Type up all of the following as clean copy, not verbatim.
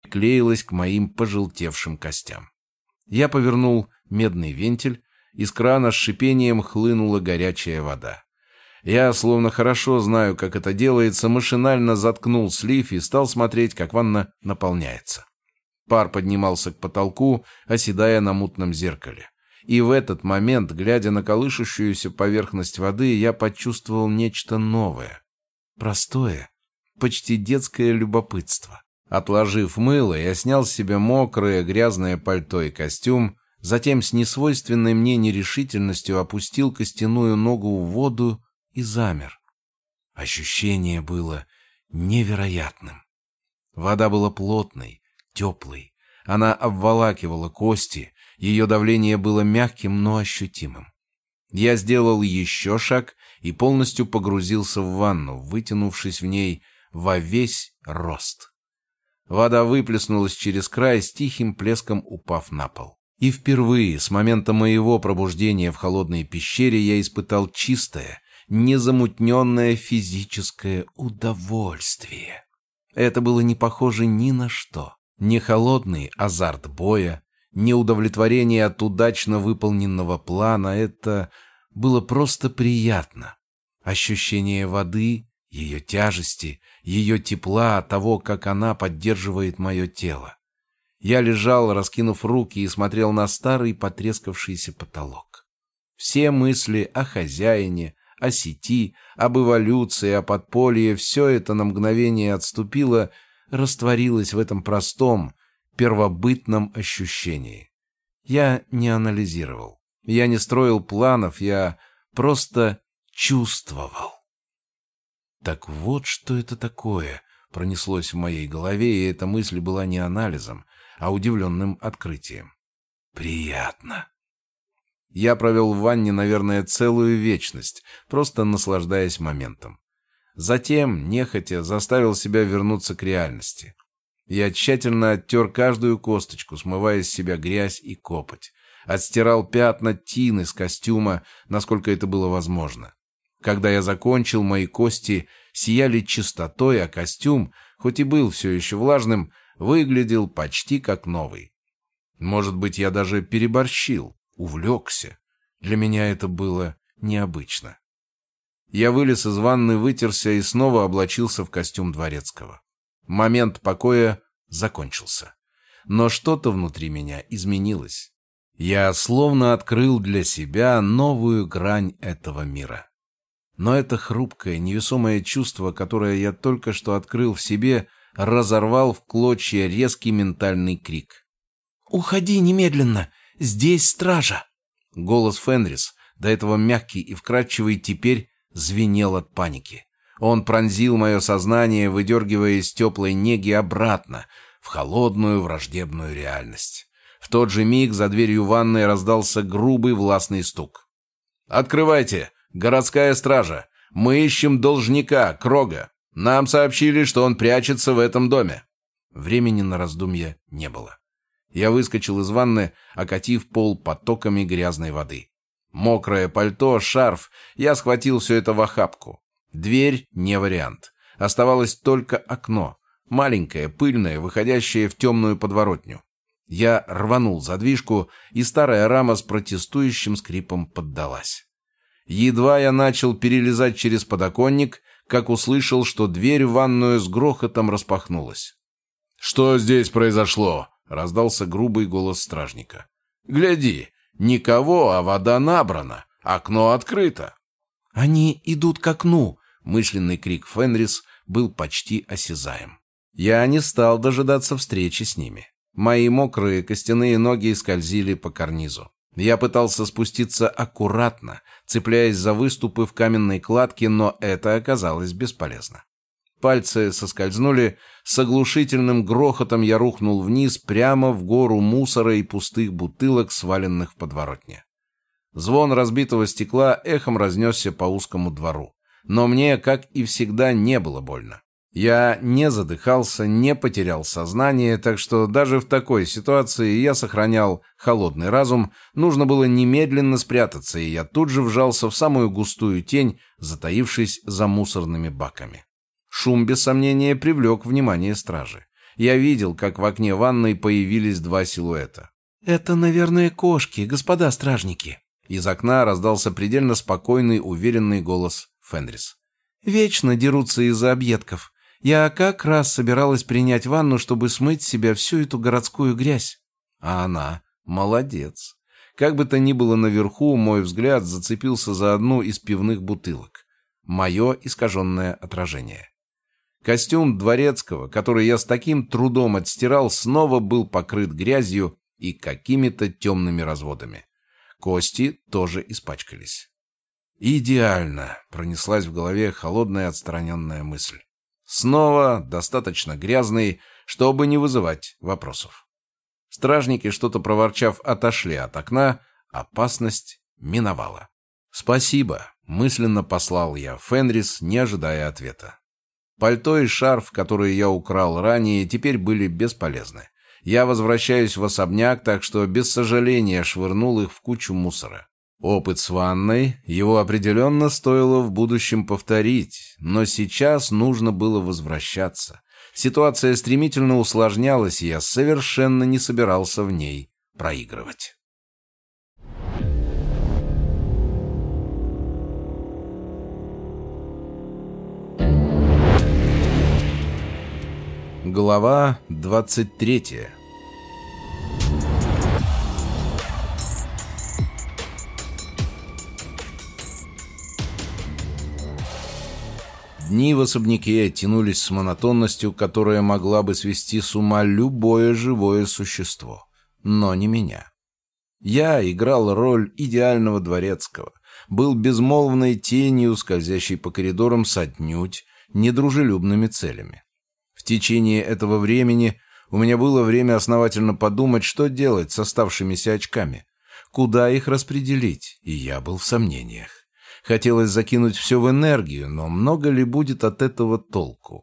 приклеилась к моим пожелтевшим костям. Я повернул медный вентиль, из крана с шипением хлынула горячая вода. Я, словно хорошо знаю, как это делается, машинально заткнул слив и стал смотреть, как ванна наполняется. Пар поднимался к потолку, оседая на мутном зеркале. И в этот момент, глядя на колышущуюся поверхность воды, я почувствовал нечто новое. Простое, почти детское любопытство. Отложив мыло, я снял с себя мокрое, грязное пальто и костюм, затем с несвойственной мне нерешительностью опустил костяную ногу в воду и замер. Ощущение было невероятным. Вода была плотной, теплой. Она обволакивала кости, ее давление было мягким, но ощутимым. Я сделал еще шаг и полностью погрузился в ванну, вытянувшись в ней во весь рост. Вода выплеснулась через край, с тихим плеском упав на пол. И впервые с момента моего пробуждения в холодной пещере я испытал чистое, незамутненное физическое удовольствие. Это было не похоже ни на что. Не холодный азарт боя, не удовлетворение от удачно выполненного плана. Это было просто приятно. Ощущение воды, ее тяжести, ее тепла, того, как она поддерживает мое тело. Я лежал, раскинув руки, и смотрел на старый потрескавшийся потолок. Все мысли о хозяине, о сети, об эволюции, о подполье — все это на мгновение отступило, растворилось в этом простом, первобытном ощущении. Я не анализировал, я не строил планов, я просто чувствовал. Так вот, что это такое, пронеслось в моей голове, и эта мысль была не анализом, а удивленным открытием. Приятно. Я провел в ванне, наверное, целую вечность, просто наслаждаясь моментом. Затем, нехотя, заставил себя вернуться к реальности. Я тщательно оттер каждую косточку, смывая с себя грязь и копоть. Отстирал пятна тины с костюма, насколько это было возможно. Когда я закончил, мои кости сияли чистотой, а костюм, хоть и был все еще влажным, выглядел почти как новый. Может быть, я даже переборщил, увлекся. Для меня это было необычно. Я вылез из ванны, вытерся и снова облачился в костюм дворецкого. Момент покоя закончился. Но что-то внутри меня изменилось. Я словно открыл для себя новую грань этого мира. Но это хрупкое, невесомое чувство, которое я только что открыл в себе, разорвал в клочья резкий ментальный крик. «Уходи немедленно! Здесь стража!» Голос Фенрис, до этого мягкий и вкрадчивый, теперь звенел от паники. Он пронзил мое сознание, выдергивая из теплой неги обратно, в холодную враждебную реальность. В тот же миг за дверью ванной раздался грубый властный стук. «Открывайте! Городская стража! Мы ищем должника, Крога! Нам сообщили, что он прячется в этом доме!» Времени на раздумья не было. Я выскочил из ванны, окатив пол потоками грязной воды. Мокрое пальто, шарф, я схватил все это в охапку. Дверь не вариант. Оставалось только окно, маленькое, пыльное, выходящее в темную подворотню. Я рванул задвижку, и старая рама с протестующим скрипом поддалась. Едва я начал перелезать через подоконник, как услышал, что дверь в ванную с грохотом распахнулась. «Что здесь произошло?» — раздался грубый голос стражника. «Гляди, никого, а вода набрана, окно открыто». «Они идут к окну!» — мысленный крик Фенрис был почти осязаем. Я не стал дожидаться встречи с ними. Мои мокрые костяные ноги скользили по карнизу. Я пытался спуститься аккуратно, цепляясь за выступы в каменной кладке, но это оказалось бесполезно. Пальцы соскользнули, с оглушительным грохотом я рухнул вниз прямо в гору мусора и пустых бутылок, сваленных в подворотне. Звон разбитого стекла эхом разнесся по узкому двору. Но мне, как и всегда, не было больно. Я не задыхался, не потерял сознание, так что даже в такой ситуации я сохранял холодный разум. Нужно было немедленно спрятаться, и я тут же вжался в самую густую тень, затаившись за мусорными баками. Шум, без сомнения, привлек внимание стражи. Я видел, как в окне ванной появились два силуэта. «Это, наверное, кошки, господа стражники». Из окна раздался предельно спокойный, уверенный голос Фенрис. «Вечно дерутся из-за объедков. Я как раз собиралась принять ванну, чтобы смыть с себя всю эту городскую грязь». А она молодец. Как бы то ни было наверху, мой взгляд зацепился за одну из пивных бутылок. Мое искаженное отражение. Костюм дворецкого, который я с таким трудом отстирал, снова был покрыт грязью и какими-то темными разводами. Кости тоже испачкались. «Идеально!» — пронеслась в голове холодная отстраненная мысль. Снова достаточно грязный, чтобы не вызывать вопросов. Стражники, что-то проворчав, отошли от окна. Опасность миновала. «Спасибо», — мысленно послал я Фенрис, не ожидая ответа. Пальто и шарф, которые я украл ранее, теперь были бесполезны. Я возвращаюсь в особняк, так что без сожаления швырнул их в кучу мусора. Опыт с ванной, его определенно стоило в будущем повторить, но сейчас нужно было возвращаться. Ситуация стремительно усложнялась, и я совершенно не собирался в ней проигрывать. Глава 23. Дни в особняке тянулись с монотонностью, которая могла бы свести с ума любое живое существо, но не меня. Я играл роль идеального дворецкого, был безмолвной тенью, скользящей по коридорам с отнюдь недружелюбными целями. В течение этого времени у меня было время основательно подумать, что делать с оставшимися очками, куда их распределить, и я был в сомнениях. Хотелось закинуть все в энергию, но много ли будет от этого толку?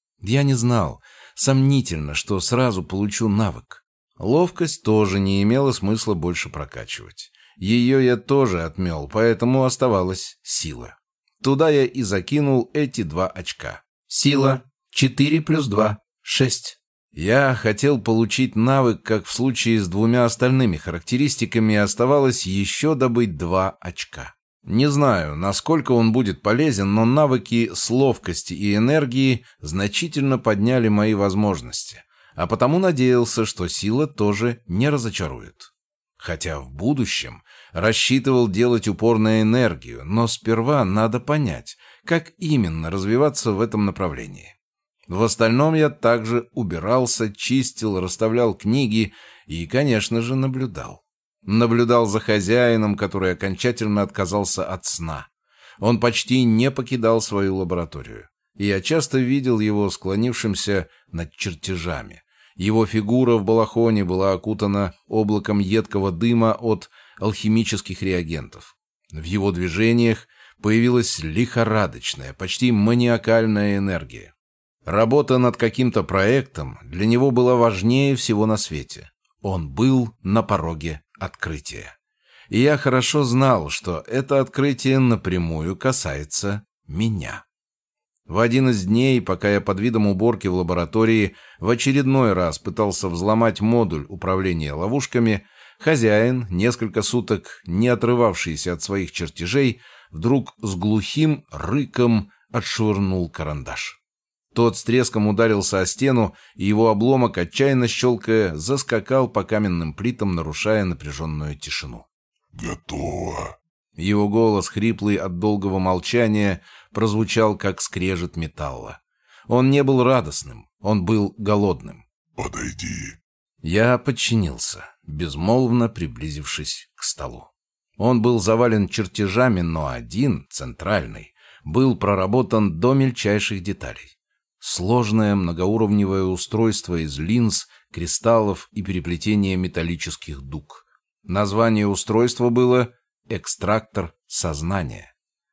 Я не знал. Сомнительно, что сразу получу навык. Ловкость тоже не имело смысла больше прокачивать. Ее я тоже отмел, поэтому оставалась сила. Туда я и закинул эти 2 очка. Сила 4 плюс 2 — 6. Я хотел получить навык, как в случае с 2 остальными характеристиками, и оставалось еще добыть 2 очка. Не знаю, насколько он будет полезен, но навыки с ловкости и энергии значительно подняли мои возможности, а потому надеялся, что сила тоже не разочарует. Хотя в будущем рассчитывал делать упор на энергию, но сперва надо понять, как именно развиваться в этом направлении. В остальном я также убирался, чистил, расставлял книги и, конечно же, наблюдал. Наблюдал за хозяином, который окончательно отказался от сна. Он почти не покидал свою лабораторию. И я часто видел его склонившимся над чертежами. Его фигура в балахоне была окутана облаком едкого дыма от алхимических реагентов. В его движениях появилась лихорадочная, почти маниакальная энергия. Работа над каким-то проектом для него была важнее всего на свете. Он был на пороге открытия. И я хорошо знал, что это открытие напрямую касается меня. В один из дней, пока я под видом уборки в лаборатории в очередной раз пытался взломать модуль управления ловушками, хозяин, несколько суток не отрывавшийся от своих чертежей, вдруг с глухим рыком отшвырнул карандаш. Тот с треском ударился о стену, и его обломок, отчаянно щелкая, заскакал по каменным плитам, нарушая напряженную тишину. «Готово!» Его голос, хриплый от долгого молчания, прозвучал, как скрежет металла. Он не был радостным, он был голодным. «Подойди!» Я подчинился, безмолвно приблизившись к столу. Он был завален чертежами, но один, центральный, был проработан до мельчайших деталей. Сложное многоуровневое устройство из линз, кристаллов и переплетения металлических дуг. Название устройства было «Экстрактор сознания».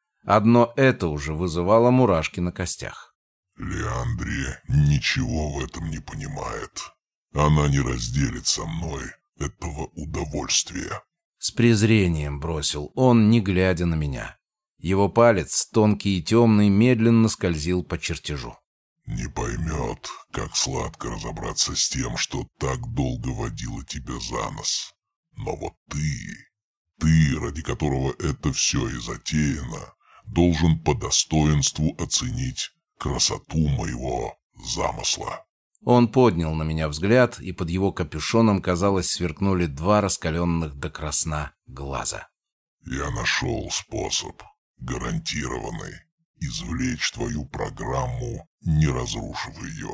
Одно это уже вызывало мурашки на костях. «Леандри ничего в этом не понимает. Она не разделит со мной этого удовольствия». С презрением бросил он, не глядя на меня. Его палец, тонкий и темный, медленно скользил по чертежу. Не поймет, как сладко разобраться с тем, что так долго водило тебя за нос. Но вот ты, ради которого это все и затеяно, должен по достоинству оценить красоту моего замысла. Он поднял на меня взгляд, и под его капюшоном, казалось, сверкнули два раскаленных до красна глаза. Я нашел способ, гарантированный, извлечь твою программу, не разрушив ее.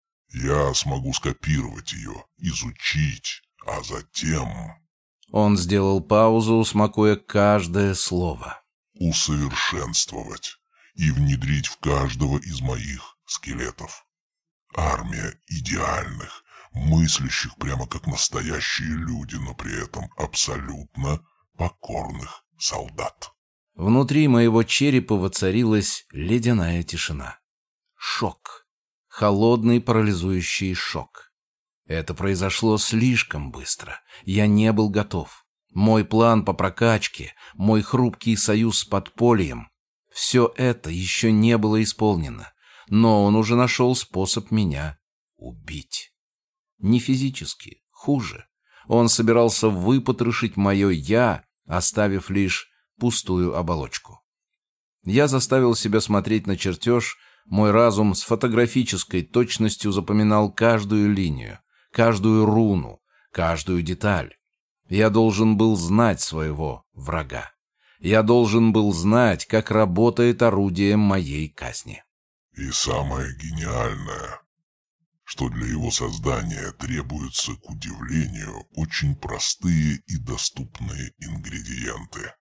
Я смогу скопировать ее, изучить, а затем... Он сделал паузу, смакуя каждое слово. Усовершенствовать и внедрить в каждого из моих скелетов. Армия идеальных, мыслящих прямо как настоящие люди, но при этом абсолютно покорных солдат. Внутри моего черепа воцарилась ледяная тишина. Шок. Холодный парализующий шок. Это произошло слишком быстро. Я не был готов. Мой план по прокачке, мой хрупкий союз с подпольем — все это еще не было исполнено, но он уже нашел способ меня убить. Не физически, хуже. Он собирался выпотрошить мое «я», оставив лишь пустую оболочку. Я заставил себя смотреть на чертеж, мой разум с фотографической точностью запоминал каждую линию, каждую руну, каждую деталь. Я должен был знать своего врага. Я должен был знать, как работает орудие моей казни. И самое гениальное, что для его создания требуются, к удивлению, очень простые и доступные ингредиенты.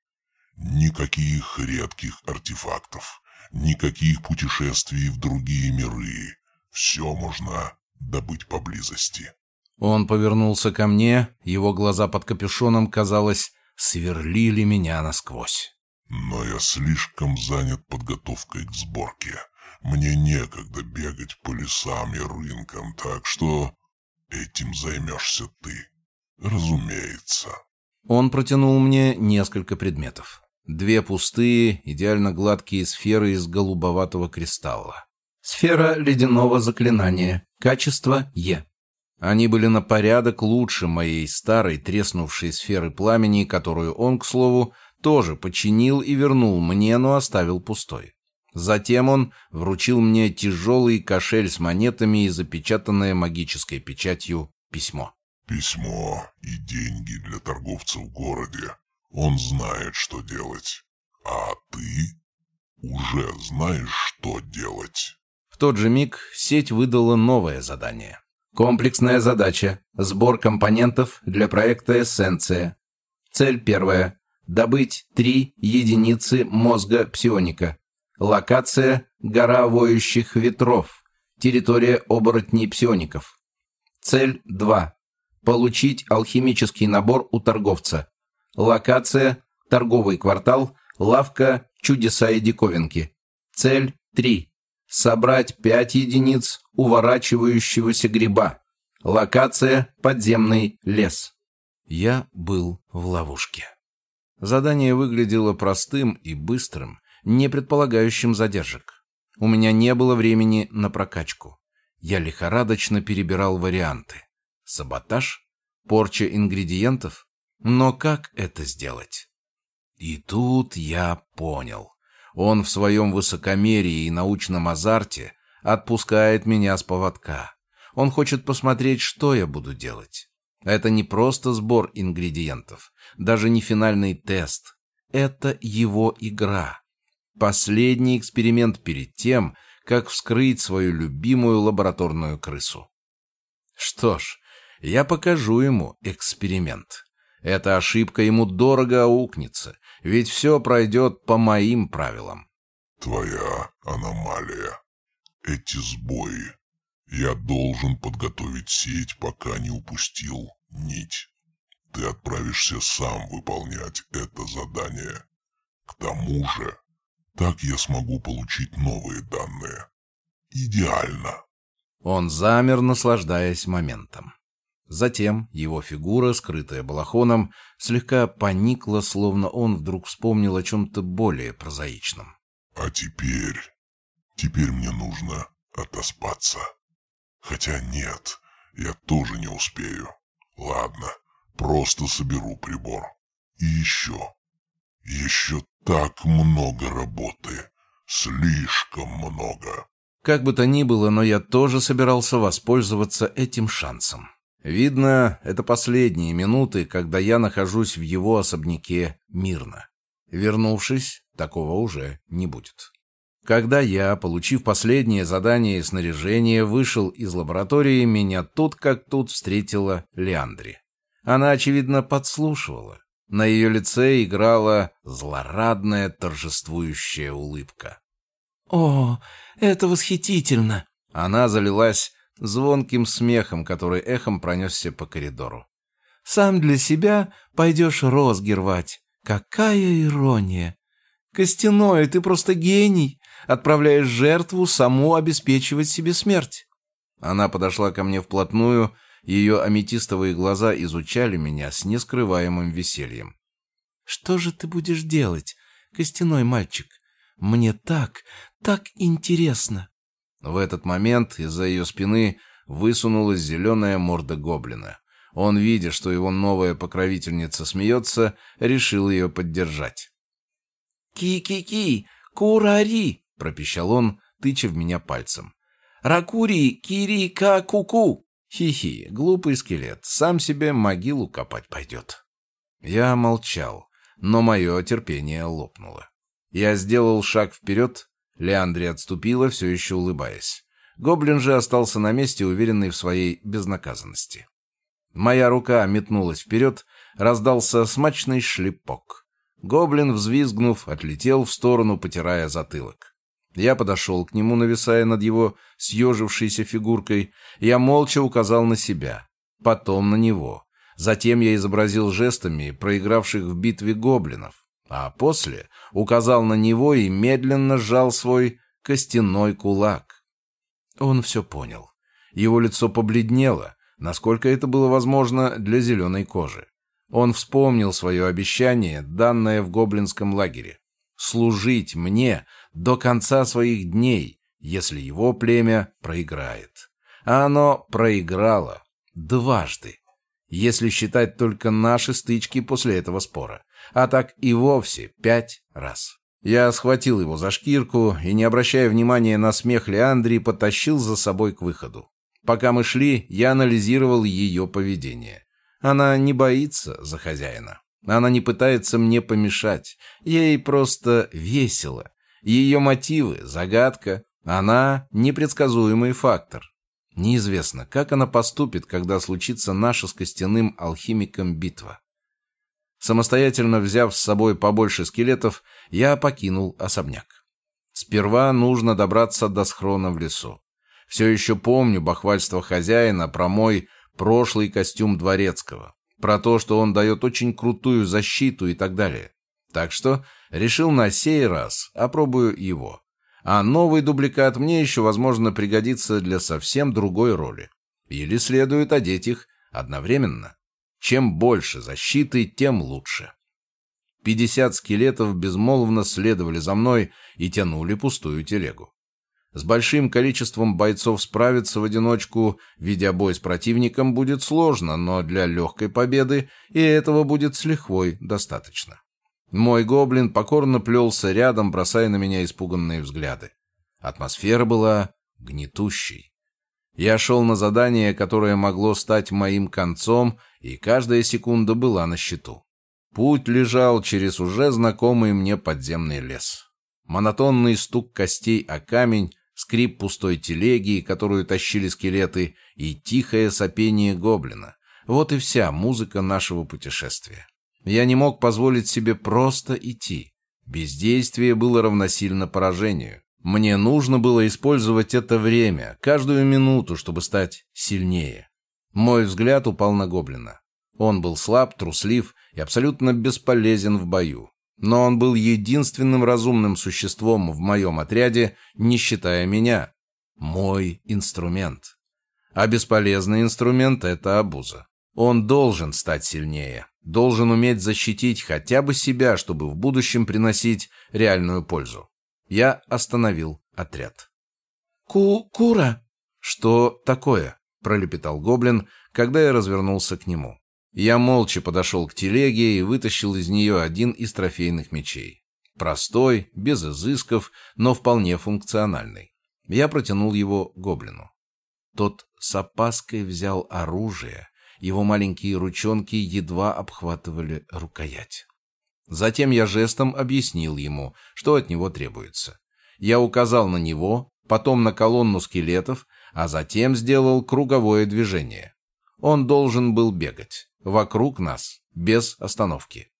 Никаких редких артефактов, никаких путешествий в другие миры. Все можно добыть поблизости. Он повернулся ко мне, его глаза под капюшоном, казалось, сверлили меня насквозь. Но я слишком занят подготовкой к сборке. Мне некогда бегать по лесам и рынкам, так что этим займешься ты. Разумеется. Он протянул мне несколько предметов. 2 пустые, идеально гладкие сферы из голубоватого кристалла. Сфера ледяного заклинания. Качество Е. Они были на порядок лучше моей старой треснувшей сферы пламени, которую он, к слову, тоже починил и вернул мне, но оставил пустой. Затем он вручил мне тяжелый кошель с монетами и запечатанное магической печатью письмо. Письмо и деньги для торговца в городе. Он знает, что делать. А ты уже знаешь, что делать. В тот же миг сеть выдала новое задание. Комплексная задача. Сбор компонентов для проекта «Эссенция». Цель 1. Добыть 3 единицы мозга псионика. Локация – гора воющих ветров. Территория оборотней псиоников. Цель 2. Получить алхимический набор у торговца. Локация – торговый квартал, лавка «Чудеса и диковинки». Цель 3. Собрать 5 единиц уворачивающегося гриба. Локация – подземный лес. Я был в ловушке. Задание выглядело простым и быстрым, не предполагающим задержек. У меня не было времени на прокачку. Я лихорадочно перебирал варианты. Саботаж? Порча ингредиентов? Но как это сделать? И тут я понял. Он в своем высокомерии и научном азарте отпускает меня с поводка. Он хочет посмотреть, что я буду делать. Это не просто сбор ингредиентов, даже не финальный тест. Это его игра. Последний эксперимент перед тем, как вскрыть свою любимую лабораторную крысу. Что ж, я покажу ему эксперимент. Эта ошибка ему дорого аукнется, ведь все пройдет по моим правилам. Твоя аномалия. Эти сбои. Я должен подготовить сеть, пока не упустил нить. Ты отправишься сам выполнять это задание. К тому же, так я смогу получить новые данные. Идеально. Он замер, наслаждаясь моментом. Затем его фигура, скрытая балахоном, слегка поникла, словно он вдруг вспомнил о чем-то более прозаичном. А теперь мне нужно отоспаться. Хотя нет, я тоже не успею. Ладно, просто соберу прибор. И еще так много работы. Слишком много. Как бы то ни было, но я тоже собирался воспользоваться этим шансом. Видно, это последние минуты, когда я нахожусь в его особняке мирно. Вернувшись, такого уже не будет. Когда я, получив последнее задание и снаряжение, вышел из лаборатории, меня тут как тут встретила Леандри. Она, очевидно, подслушивала. На ее лице играла злорадная торжествующая улыбка. «О, это восхитительно!» Она залилась звонким смехом, который эхом пронесся по коридору. «Сам для себя пойдешь розги рвать. Какая ирония! Костяной, ты просто гений! Отправляешь жертву саму обеспечивать себе смерть!» Она подошла ко мне вплотную, ее аметистовые глаза изучали меня с нескрываемым весельем. «Что же ты будешь делать, костяной мальчик? Мне так интересно!» В этот момент из-за ее спины высунулась зеленая морда гоблина. Он, видя, что его новая покровительница смеется, решил ее поддержать. «Ки-ки-ки! Курари!» — пропищал он, тыча в меня пальцем. «Ракури! Кири-ка-ку-ку!» Хи-хи, глупый скелет, сам себе могилу копать пойдет. Я молчал, но мое терпение лопнуло. Я сделал шаг вперед, Леандри отступила, все еще улыбаясь. Гоблин же остался на месте, уверенный в своей безнаказанности. Моя рука метнулась вперед, раздался смачный шлепок. Гоблин, взвизгнув, отлетел в сторону, потирая затылок. Я подошел к нему, нависая над его съежившейся фигуркой. Я молча указал на себя, потом на него. Затем я изобразил жестами проигравших в битве гоблинов, а после указал на него и медленно сжал свой костяной кулак. Он все понял. Его лицо побледнело, насколько это было возможно для зеленой кожи. Он вспомнил свое обещание, данное в гоблинском лагере. Служить мне до конца своих дней, если его племя проиграет. А оно проиграло дважды, если считать только наши стычки после этого спора. А так и вовсе 5 раз. Я схватил его за шкирку и, не обращая внимания на смех Леандри, потащил за собой к выходу. Пока мы шли, я анализировал ее поведение. Она не боится за хозяина. Она не пытается мне помешать. Ей просто весело. Ее мотивы — загадка. Она — непредсказуемый фактор. Неизвестно, как она поступит, когда случится наша с костяным алхимиком битва. Самостоятельно взяв с собой побольше скелетов, я покинул особняк. Сперва нужно добраться до схрона в лесу. Все еще помню бахвальство хозяина про мой прошлый костюм дворецкого, про то, что он дает очень крутую защиту и так далее. Так что решил на сей раз опробую его. А новый дубликат мне еще, возможно, пригодится для совсем другой роли. Или следует одеть их одновременно. Чем больше защиты, тем лучше. 50 скелетов безмолвно следовали за мной и тянули пустую телегу. С большим количеством бойцов справиться в одиночку, ведя бой с противником, будет сложно, но для легкой победы и этого будет с лихвой достаточно. Мой гоблин покорно плелся рядом, бросая на меня испуганные взгляды. Атмосфера была гнетущей. Я шел на задание, которое могло стать моим концом, и каждая секунда была на счету. Путь лежал через уже знакомый мне подземный лес. Монотонный стук костей о камень, скрип пустой телеги, которую тащили скелеты, и тихое сопение гоблина. Вот и вся музыка нашего путешествия. Я не мог позволить себе просто идти. Бездействие было равносильно поражению. Мне нужно было использовать это время, каждую минуту, чтобы стать сильнее. Мой взгляд упал на гоблина. Он был слаб, труслив и абсолютно бесполезен в бою. Но он был единственным разумным существом в моем отряде, не считая меня. Мой инструмент. А бесполезный инструмент — это обуза. Он должен стать сильнее, должен уметь защитить хотя бы себя, чтобы в будущем приносить реальную пользу. Я остановил отряд. Кура!» «Что такое?» — пролепетал гоблин, когда я развернулся к нему. Я молча подошел к телеге и вытащил из нее один из трофейных мечей. Простой, без изысков, но вполне функциональный. Я протянул его гоблину. Тот с опаской взял оружие, его маленькие ручонки едва обхватывали рукоять. Затем я жестом объяснил ему, что от него требуется. Я указал на него, потом на колонну скелетов, а затем сделал круговое движение. Он должен был бегать вокруг нас, без остановки.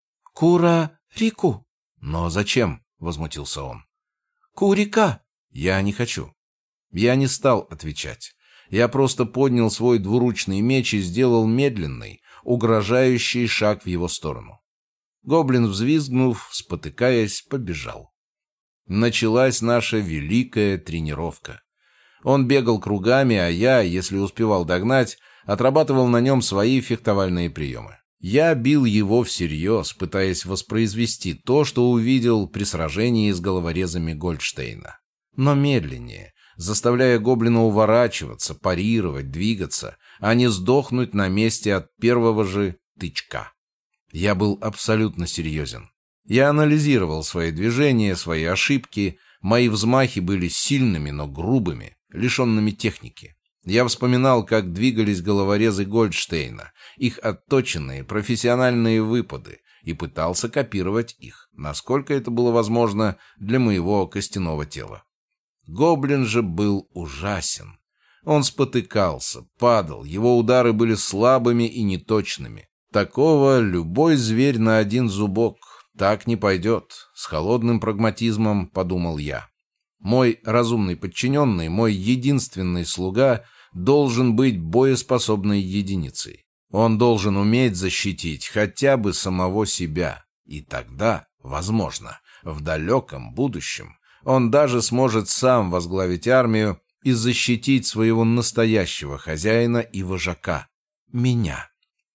«Кура-рику!» «Но зачем?» — возмутился он. «Курика!» «Я не хочу». Я не стал отвечать. Я просто поднял свой двуручный меч и сделал медленный, угрожающий шаг в его сторону. Гоблин, взвизгнув, спотыкаясь, побежал. Началась наша великая тренировка. Он бегал кругами, а я, если успевал догнать, отрабатывал на нем свои фехтовальные приемы. Я бил его всерьез, пытаясь воспроизвести то, что увидел при сражении с головорезами Гольдштейна. Но медленнее, заставляя гоблина уворачиваться, парировать, двигаться, а не сдохнуть на месте от первого же тычка. Я был абсолютно серьезен. Я анализировал свои движения, свои ошибки. Мои взмахи были сильными, но грубыми, лишенными техники. Я вспоминал, как двигались головорезы Гольдштейна, их отточенные профессиональные выпады, и пытался копировать их, насколько это было возможно для моего костяного тела. Гоблин же был ужасен. Он спотыкался, падал, его удары были слабыми и неточными. Такого любой зверь на один зубок. Так не пойдет. С холодным прагматизмом подумал я. Мой разумный подчиненный, мой единственный слуга, должен быть боеспособной единицей. Он должен уметь защитить хотя бы самого себя. И тогда, возможно, в далеком будущем, он даже сможет сам возглавить армию и защитить своего настоящего хозяина и вожака — меня.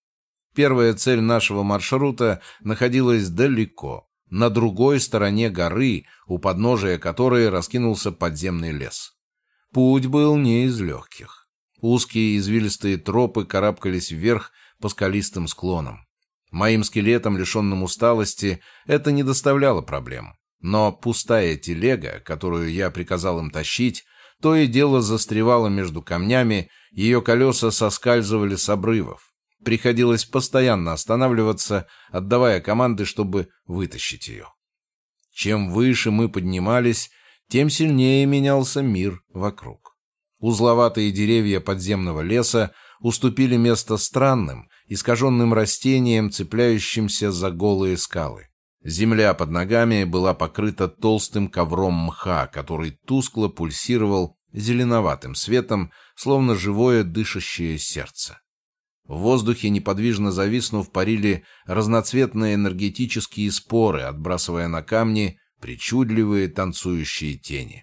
Первая цель нашего маршрута находилась далеко, на другой стороне горы, у подножия которой раскинулся подземный лес. Путь был не из легких. Узкие извилистые тропы карабкались вверх по скалистым склонам. Моим скелетам, лишенным усталости, это не доставляло проблем. Но пустая телега, которую я приказал им тащить, то и дело застревала между камнями, ее колеса соскальзывали с обрывов. Приходилось постоянно останавливаться, отдавая команды, чтобы вытащить ее. Чем выше мы поднимались, тем сильнее менялся мир вокруг. Узловатые деревья подземного леса уступили место странным, искаженным растениям, цепляющимся за голые скалы. Земля под ногами была покрыта толстым ковром мха, который тускло пульсировал зеленоватым светом, словно живое дышащее сердце. В воздухе, неподвижно зависнув, парили разноцветные энергетические споры, отбрасывая на камни причудливые танцующие тени.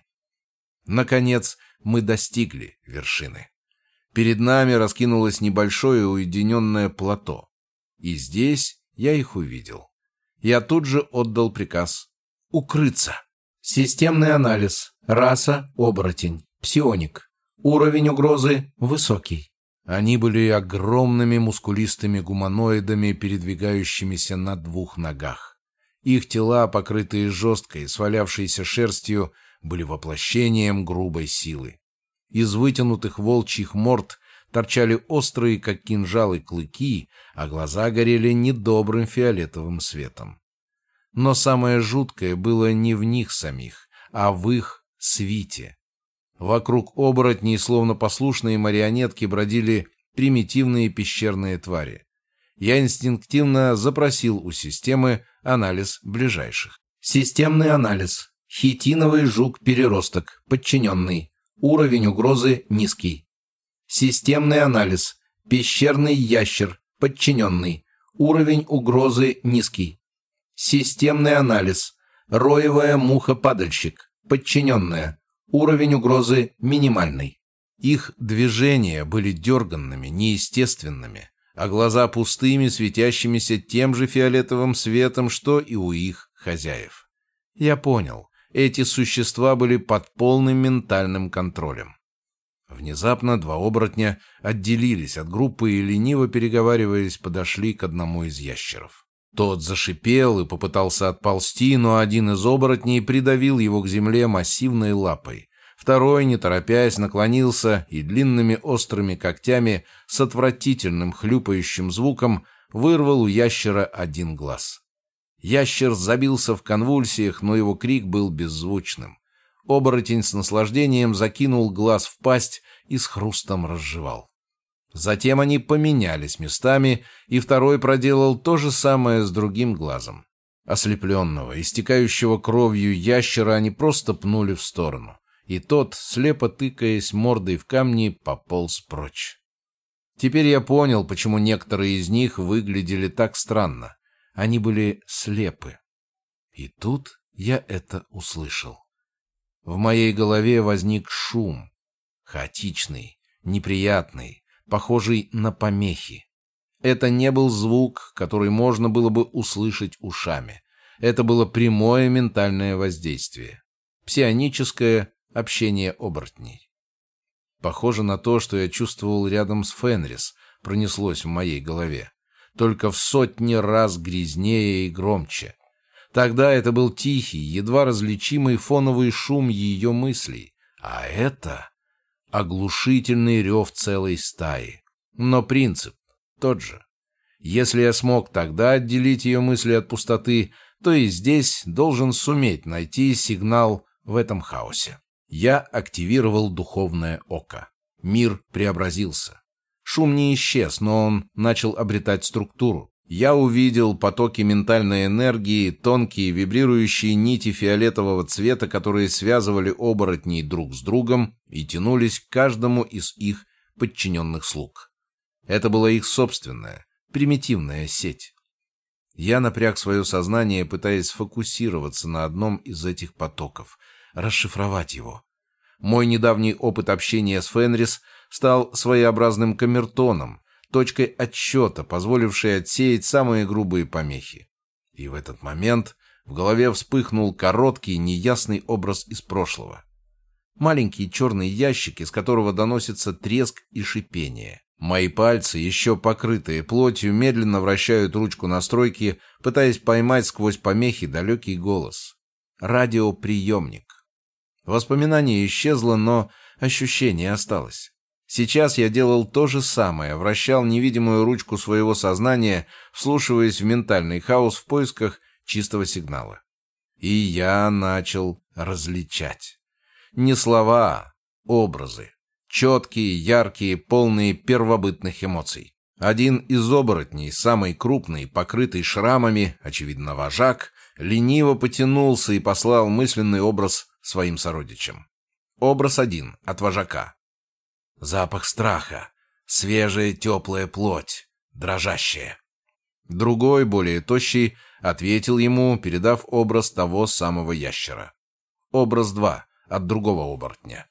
Наконец, мы достигли вершины. Перед нами раскинулось небольшое уединенное плато. И здесь я их увидел. Я тут же отдал приказ укрыться. Системный анализ. Раса – оборотень. Псионик. Уровень угрозы – высокий. Они были огромными мускулистыми гуманоидами, передвигающимися на двух ногах. Их тела, покрытые жесткой, свалявшейся шерстью, были воплощением грубой силы. Из вытянутых волчьих морд торчали острые, как кинжалы, клыки, а глаза горели недобрым фиолетовым светом. Но самое жуткое было не в них самих, а в их свите. Вокруг оборотней, словно послушные марионетки, бродили примитивные пещерные твари. Я инстинктивно запросил у системы анализ ближайших. Системный анализ. Хитиновый жук-переросток. Подчиненный. Уровень угрозы низкий. Системный анализ. Пещерный ящер. Подчиненный. Уровень угрозы низкий. Системный анализ. Роевая муха-падальщик. Подчиненная. Уровень угрозы минимальный. Их движения были дерганными, неестественными, а глаза пустыми, светящимися тем же фиолетовым светом, что и у их хозяев. Я понял, Эти существа были под полным ментальным контролем. Внезапно два оборотня отделились от группы и, лениво переговариваясь, подошли к одному из ящеров. Тот зашипел и попытался отползти, но один из оборотней придавил его к земле массивной лапой. Второй, не торопясь, наклонился и длинными острыми когтями с отвратительным хлюпающим звуком вырвал у ящера один глаз. Ящер забился в конвульсиях, но его крик был беззвучным. Оборотень с наслаждением закинул глаз в пасть и с хрустом разжевал. Затем они поменялись местами, и второй проделал то же самое с другим глазом. Ослепленного, истекающего кровью ящера они просто пнули в сторону, и тот, слепо тыкаясь мордой в камни, пополз прочь. Теперь я понял, почему некоторые из них выглядели так странно. Они были слепы. И тут я это услышал. В моей голове возник шум. Хаотичный, неприятный, похожий на помехи. Это не был звук, который можно было бы услышать ушами. Это было прямое ментальное воздействие. Псионическое общение оборотней. Похоже на то, что я чувствовал рядом с Фенрис, пронеслось в моей голове. Только в сотни раз грязнее и громче. Тогда это был тихий, едва различимый фоновый шум ее мыслей. А это оглушительный рев целой стаи. Но принцип тот же. Если я смог тогда отделить ее мысли от пустоты, то и здесь должен суметь найти сигнал в этом хаосе. Я активировал духовное око. Мир преобразился. Шум не исчез, но он начал обретать структуру. Я увидел потоки ментальной энергии, тонкие вибрирующие нити фиолетового цвета, которые связывали оборотней друг с другом и тянулись к каждому из их подчиненных слуг. Это была их собственная, примитивная сеть. Я напряг свое сознание, пытаясь сфокусироваться на одном из этих потоков, расшифровать его. Мой недавний опыт общения с Фенрис стал своеобразным камертоном, точкой отсчета, позволившей отсеять самые грубые помехи. И в этот момент в голове вспыхнул короткий, неясный образ из прошлого. Маленький черный ящик, из которого доносится треск и шипение. Мои пальцы, еще покрытые плотью, медленно вращают ручку настройки, пытаясь поймать сквозь помехи далекий голос. Радиоприемник. Воспоминание исчезло, но ощущение осталось. Сейчас я делал то же самое, вращал невидимую ручку своего сознания, вслушиваясь в ментальный хаос в поисках чистого сигнала. И я начал различать. Не слова, образы. Четкие, яркие, полные первобытных эмоций. Один из оборотней, самый крупный, покрытый шрамами, очевидно вожак, лениво потянулся и послал мысленный образ своим сородичам. Образ 1 от вожака. Запах страха, свежая теплая плоть, дрожащая. Другой, более тощий, ответил ему, передав образ того самого ящера. Образ 2 от другого оборотня.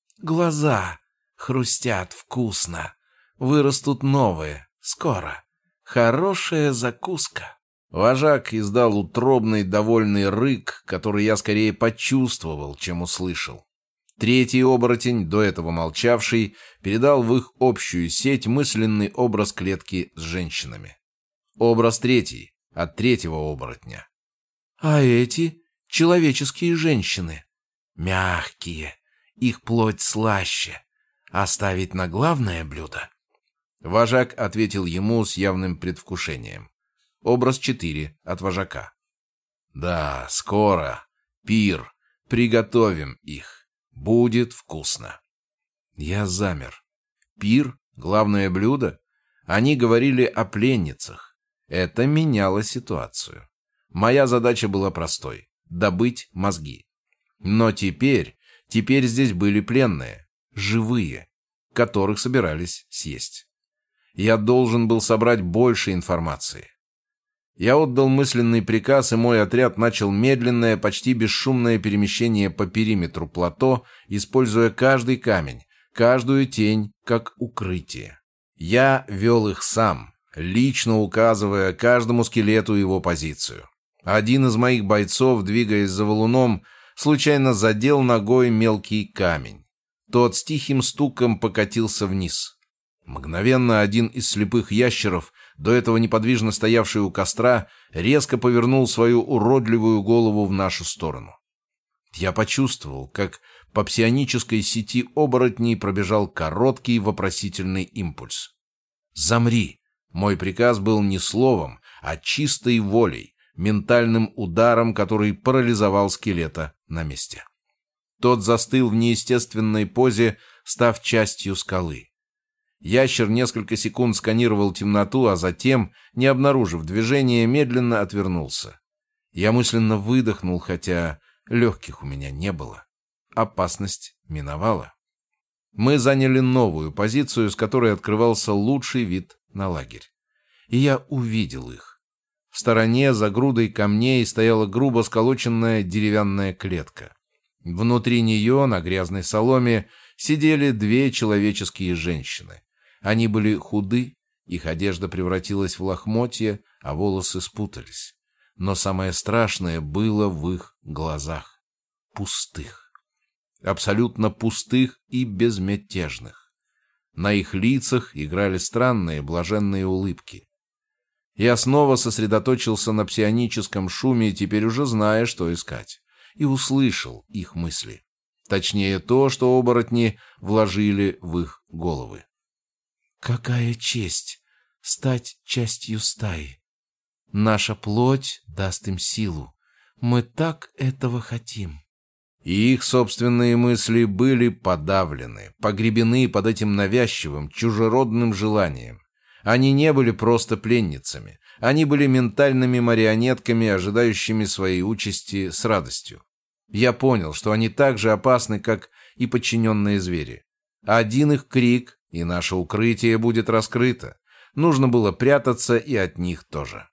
Глаза хрустят вкусно, вырастут новые, скоро. Хорошая закуска. Вожак издал утробный довольный рык, который я скорее почувствовал, чем услышал. Третий оборотень, до этого молчавший, передал в их общую сеть мысленный образ клетки с женщинами. Образ 3 от третьего оборотня. А эти человеческие женщины. Мягкие, их плоть слаще. Оставить на главное блюдо? Вожак ответил ему с явным предвкушением. Образ 4 от вожака. Да, скоро. Пир. Приготовим их. Будет вкусно. Я замер. Пир? Главное блюдо? Они говорили о пленницах. Это меняло ситуацию. Моя задача была простой — добыть мозги. Но теперь здесь были пленные, живые, которых собирались съесть. Я должен был собрать больше информации. Я отдал мысленный приказ, и мой отряд начал медленное, почти бесшумное перемещение по периметру плато, используя каждый камень, каждую тень как укрытие. Я вел их сам, лично указывая каждому скелету его позицию. Один из моих бойцов, двигаясь за валуном, случайно задел ногой мелкий камень. Тот с тихим стуком покатился вниз. Мгновенно один из слепых ящеров, до этого неподвижно стоявший у костра, резко повернул свою уродливую голову в нашу сторону. Я почувствовал, как по псионической сети оборотней пробежал короткий вопросительный импульс. «Замри!» Мой приказ был не словом, а чистой волей, ментальным ударом, который парализовал скелета на месте. Тот застыл в неестественной позе, став частью скалы. Ящер несколько секунд сканировал темноту, а затем, не обнаружив движения, медленно отвернулся. Я мысленно выдохнул, хотя легких у меня не было. Опасность миновала. Мы заняли новую позицию, с которой открывался лучший вид на лагерь. И я увидел их. В стороне, за грудой камней, стояла грубо сколоченная деревянная клетка. Внутри нее, на грязной соломе, сидели две человеческие женщины. Они были худы, их одежда превратилась в лохмотья, а волосы спутались. Но самое страшное было в их глазах. Пустых. Абсолютно пустых и безмятежных. На их лицах играли странные блаженные улыбки. Я снова сосредоточился на псионическом шуме, теперь уже зная, что искать, и услышал их мысли. Точнее, то, что оборотни вложили в их головы. «Какая честь стать частью стаи! Наша плоть даст им силу. Мы так этого хотим». И их собственные мысли были подавлены, погребены под этим навязчивым, чужеродным желанием. Они не были просто пленницами. Они были ментальными марионетками, ожидающими своей участи с радостью. Я понял, что они так же опасны, как и подчиненные звери. Один их крик, и наше укрытие будет раскрыто. Нужно было прятаться и от них тоже.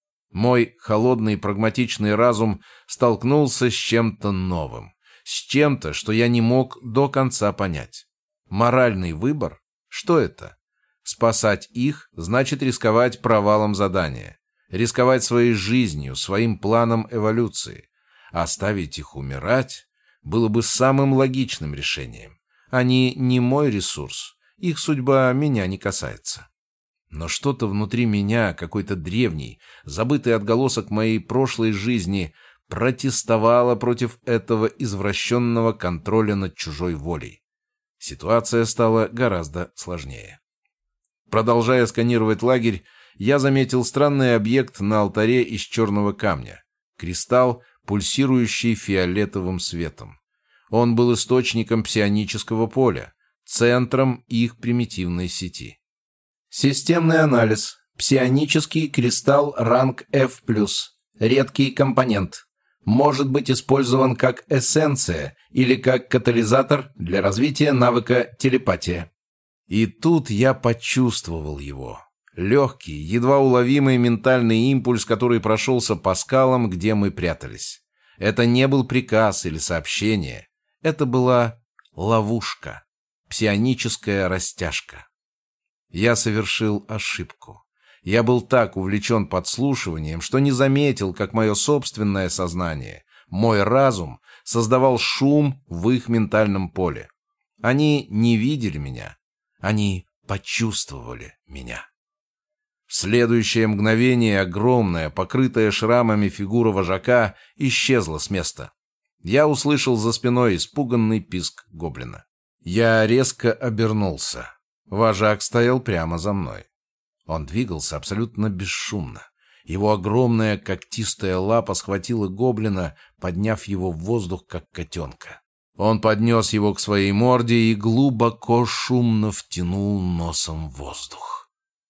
Мой холодный прагматичный разум столкнулся с чем-то новым. С чем-то, что я не мог до конца понять. Моральный выбор? Что это? Спасать их значит рисковать провалом задания. Рисковать своей жизнью, своим планом эволюции. Оставить их умирать было бы самым логичным решением. Они не мой ресурс. Их судьба меня не касается. Но что-то внутри меня, какой-то древний, забытый отголосок моей прошлой жизни, протестовало против этого извращенного контроля над чужой волей. Ситуация стала гораздо сложнее. Продолжая сканировать лагерь, я заметил странный объект на алтаре из черного камня. Кристалл, пульсирующий фиолетовым светом. Он был источником псионического поля, центром их примитивной сети. Системный анализ. Псионический кристалл ранг F+. Редкий компонент. Может быть использован как эссенция или как катализатор для развития навыка телепатия. И тут я почувствовал его. Легкий, едва уловимый ментальный импульс, который прошелся по скалам, где мы прятались. Это не был приказ или сообщение. Это была ловушка, псионическая растяжка. Я совершил ошибку. Я был так увлечен подслушиванием, что не заметил, как мое собственное сознание, мой разум, создавал шум в их ментальном поле. Они не видели меня, они почувствовали меня. В следующее мгновение огромная, покрытая шрамами фигура вожака исчезла с места. Я услышал за спиной испуганный писк гоблина. Я резко обернулся. Вожак стоял прямо за мной. Он двигался абсолютно бесшумно. Его огромная когтистая лапа схватила гоблина, подняв его в воздух, как котенка. Он поднес его к своей морде и глубоко, шумно втянул носом воздух.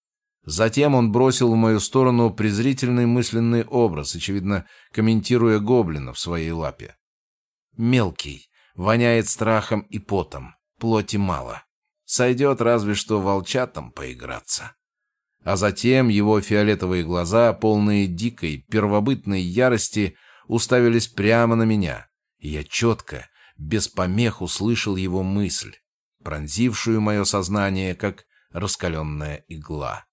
Затем он бросил в мою сторону презрительный мысленный образ, очевидно, комментируя гоблина в своей лапе. Мелкий, воняет страхом и потом, плоти мало. Сойдет разве что волчатам поиграться. А затем его фиолетовые глаза, полные дикой, первобытной ярости, уставились прямо на меня, и я четко, без помех услышал его мысль, пронзившую мое сознание, как раскаленная игла.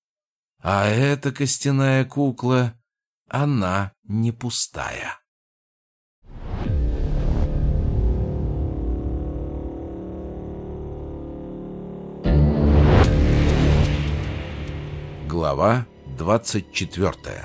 А эта костяная кукла, она не пустая. Глава 24.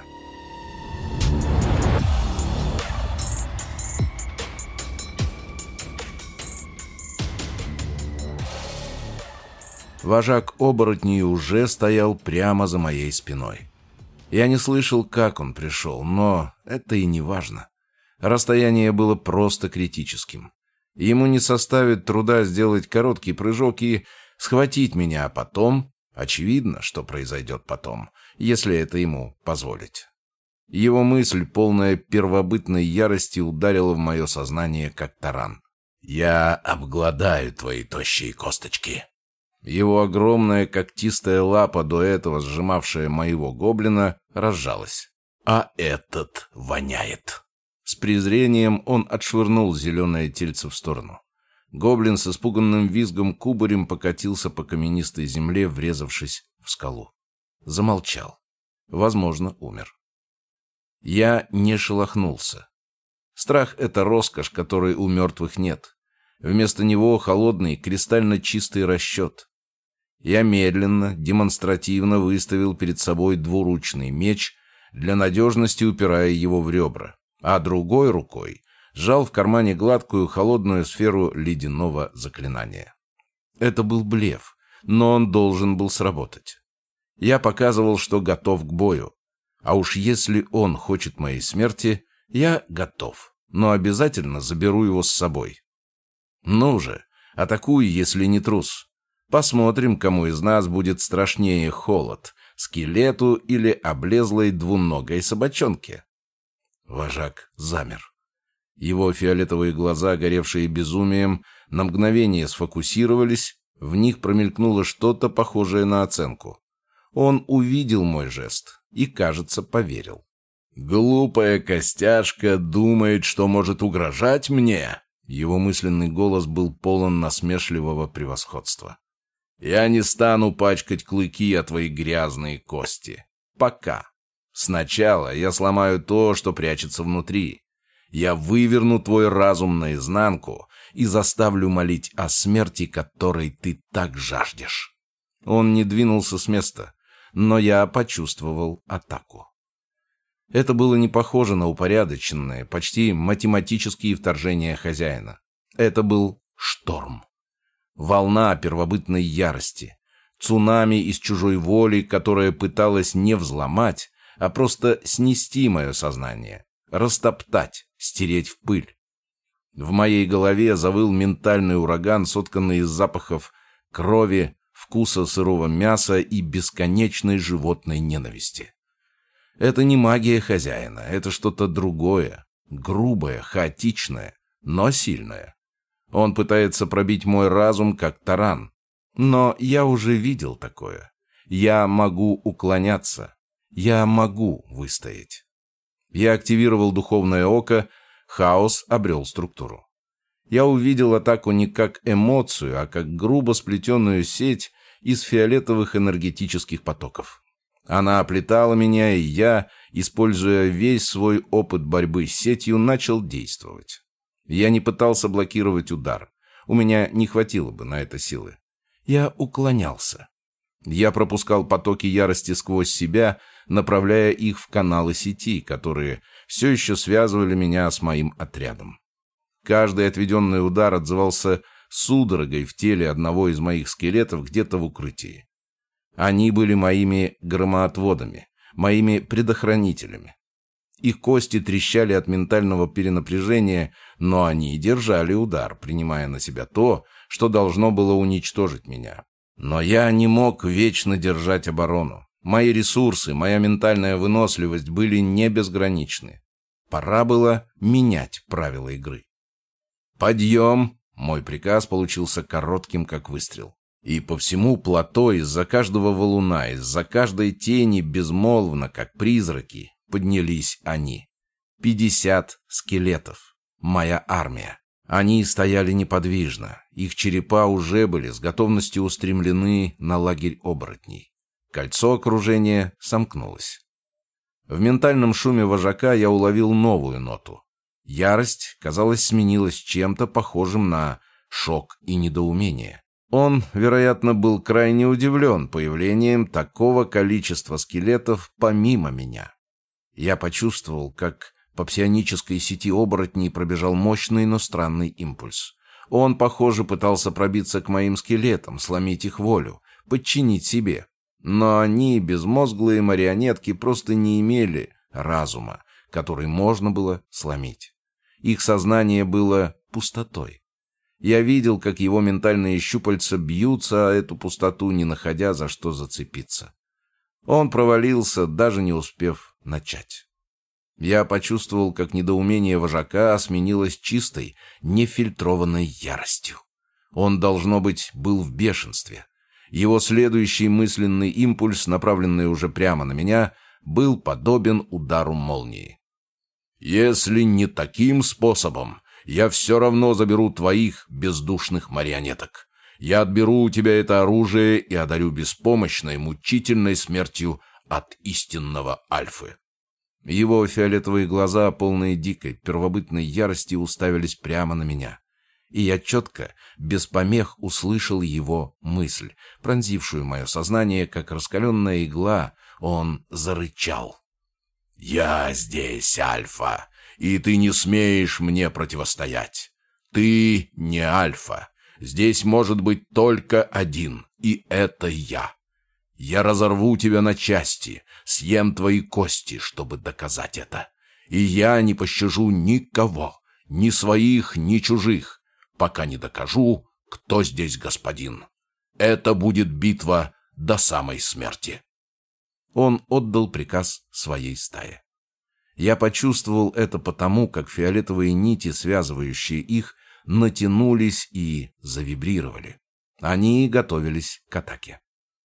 Вожак оборотней уже стоял прямо за моей спиной. Я не слышал, как он пришел, но это и не важно. Расстояние было просто критическим. Ему не составит труда сделать короткий прыжок и схватить меня, а потом... Очевидно, что произойдет потом, если это ему позволить. Его мысль, полная первобытной ярости, ударила в мое сознание, как таран. «Я обгладаю твои тощие косточки». Его огромная когтистая лапа, до этого сжимавшая моего гоблина, разжалась. «А этот воняет». С презрением он отшвырнул зеленое тельце в сторону. Гоблин с испуганным визгом кубарем покатился по каменистой земле, врезавшись в скалу. Замолчал. Возможно, умер. Я не шелохнулся. Страх — это роскошь, которой у мертвых нет. Вместо него холодный, кристально чистый расчет. Я медленно, демонстративно выставил перед собой двуручный меч, для надежности упирая его в ребра, а другой рукой сжал в кармане гладкую холодную сферу ледяного заклинания. Это был блеф, но он должен был сработать. Я показывал, что готов к бою. А уж если он хочет моей смерти, я готов, но обязательно заберу его с собой. Ну же, атакуй, если не трус. Посмотрим, кому из нас будет страшнее холод, скелету или облезлой двуногой собачонке. Вожак замер. Его фиолетовые глаза, горевшие безумием, на мгновение сфокусировались, в них промелькнуло что-то похожее на оценку. Он увидел мой жест и, кажется, поверил. «Глупая костяшка думает, что может угрожать мне?» Его мысленный голос был полон насмешливого превосходства. «Я не стану пачкать клыки о твои грязные кости. Пока. Сначала я сломаю то, что прячется внутри. Я выверну твой разум наизнанку и заставлю молить о смерти, которой ты так жаждешь». Он не двинулся с места, но я почувствовал атаку. Это было не похоже на упорядоченное, почти математические вторжения хозяина. Это был шторм. Волна первобытной ярости. Цунами из чужой воли, которая пыталась не взломать, а просто снести мое сознание. Растоптать, стереть в пыль. В моей голове завыл ментальный ураган, сотканный из запахов крови, вкуса сырого мяса и бесконечной животной ненависти. Это не магия хозяина, это что-то другое, грубое, хаотичное, но сильное. Он пытается пробить мой разум, как таран. Но я уже видел такое. Я могу уклоняться. Я могу выстоять. Я активировал духовное око, хаос обрел структуру. Я увидел атаку не как эмоцию, а как грубо сплетенную сеть из фиолетовых энергетических потоков. Она оплетала меня, и я, используя весь свой опыт борьбы с сетью, начал действовать. Я не пытался блокировать удар. У меня не хватило бы на это силы. Я уклонялся. Я пропускал потоки ярости сквозь себя, направляя их в каналы сети, которые все еще связывали меня с моим отрядом. Каждый отведенный удар отзывался судорогой в теле одного из моих скелетов где-то в укрытии. Они были моими громоотводами, моими предохранителями. Их кости трещали от ментального перенапряжения, но они держали удар, принимая на себя то, что должно было уничтожить меня. Но я не мог вечно держать оборону. Мои ресурсы, моя ментальная выносливость были не безграничны. Пора было менять правила игры. «Подъем!» Мой приказ получился коротким, как выстрел. И по всему плато, из-за каждого валуна, из-за каждой тени, безмолвно, как призраки, поднялись они. 50 скелетов. Моя армия. Они стояли неподвижно. Их черепа уже были с готовностью устремлены на лагерь оборотней. Кольцо окружения сомкнулось. В ментальном шуме вожака я уловил новую ноту. Ярость, казалось, сменилась чем-то похожим на шок и недоумение. Он, вероятно, был крайне удивлен появлением такого количества скелетов помимо меня. Я почувствовал, как по псионической сети оборотней пробежал мощный, но странный импульс. Он, похоже, пытался пробиться к моим скелетам, сломить их волю, подчинить себе. Но они, безмозглые марионетки, просто не имели разума, который можно было сломить. Их сознание было пустотой. Я видел, как его ментальные щупальца бьются о эту пустоту, не находя за что зацепиться. Он провалился, даже не успев начать. Я почувствовал, как недоумение вожака сменилось чистой, нефильтрованной яростью. Он, должно быть, был в бешенстве. Его следующий мысленный импульс, направленный уже прямо на меня, был подобен удару молнии. «Если не таким способом, я все равно заберу твоих бездушных марионеток. Я отберу у тебя это оружие и одарю беспомощной, мучительной смертью от истинного Альфы». Его фиолетовые глаза, полные дикой, первобытной ярости, уставились прямо на меня. И я четко, без помех, услышал его мысль, пронзившую мое сознание, как раскаленная игла. Он зарычал. «Я здесь, Альфа, и ты не смеешь мне противостоять. Ты не Альфа. Здесь может быть только один, и это я. Я разорву тебя на части, съем твои кости, чтобы доказать это. И я не пощажу никого, ни своих, ни чужих, пока не докажу, кто здесь господин. Это будет битва до самой смерти». Он отдал приказ своей стае. Я почувствовал это потому, как фиолетовые нити, связывающие их, натянулись и завибрировали. Они готовились к атаке.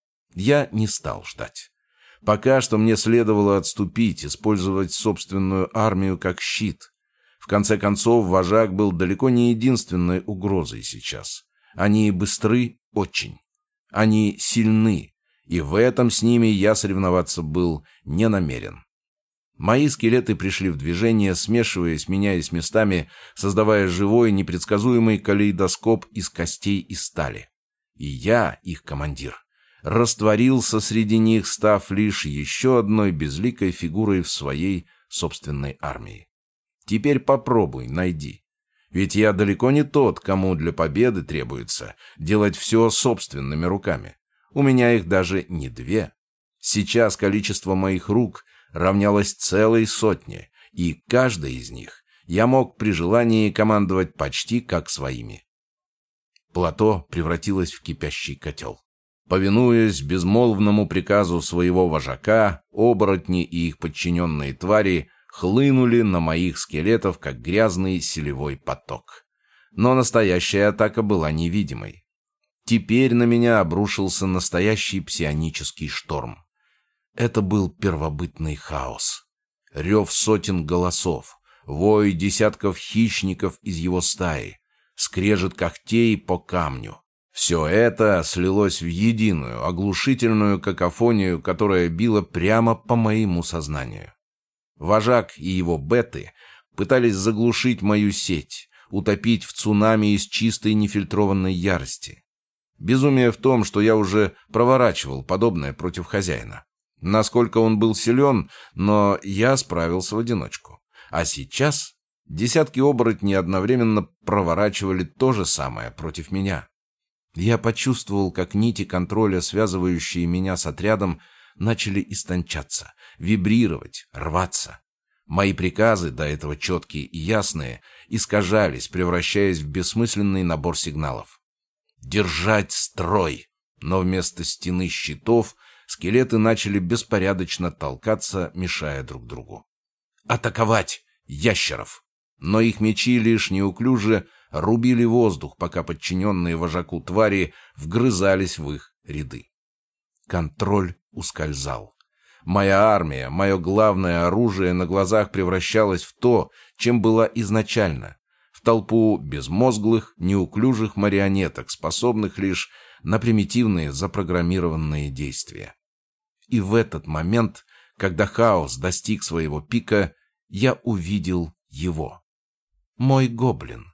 Я не стал ждать. Пока что мне следовало отступить, использовать собственную армию как щит. В конце концов, вожак был далеко не единственной угрозой сейчас. Они быстры очень. Они сильны, и в этом с ними я соревноваться был не намерен. Мои скелеты пришли в движение, смешиваясь, меняясь местами, создавая живой, непредсказуемый калейдоскоп из костей и стали. И я, их командир, растворился среди них, став лишь еще одной безликой фигурой в своей собственной армии. Теперь попробуй, найди. Ведь я далеко не тот, кому для победы требуется делать все собственными руками. У меня их даже не 2. Сейчас количество моих рук равнялось целой сотне, и каждой из них я мог при желании командовать почти как своими. Плато превратилось в кипящий котел. Повинуясь безмолвному приказу своего вожака, оборотни и их подчиненные твари хлынули на моих скелетов, как грязный селевой поток. Но настоящая атака была невидимой. Теперь на меня обрушился настоящий псионический шторм. Это был первобытный хаос. Рев сотен голосов, вой десятков хищников из его стаи, скрежет когтей по камню. Все это слилось в единую, оглушительную какофонию, которая била прямо по моему сознанию. Вожак и его беты пытались заглушить мою сеть, утопить в цунами из чистой нефильтрованной ярости. Безумие в том, что я уже проворачивал подобное против хозяина. Насколько он был силен, но я справился в одиночку. А сейчас десятки оборотней одновременно проворачивали то же самое против меня. Я почувствовал, как нити контроля, связывающие меня с отрядом, начали истончаться, вибрировать, рваться. Мои приказы, до этого четкие и ясные, искажались, превращаясь в бессмысленный набор сигналов. Держать строй! Но вместо стены щитов скелеты начали беспорядочно толкаться, мешая друг другу. Атаковать ящеров! Но их мечи лишь неуклюже рубили воздух, пока подчиненные вожаку твари вгрызались в их ряды. Контроль ускользал. Моя армия, мое главное оружие на глазах превращалась в то, чем была изначально, в толпу безмозглых, неуклюжих марионеток, способных лишь на примитивные запрограммированные действия. И в этот момент, когда хаос достиг своего пика, я увидел его. Мой гоблин.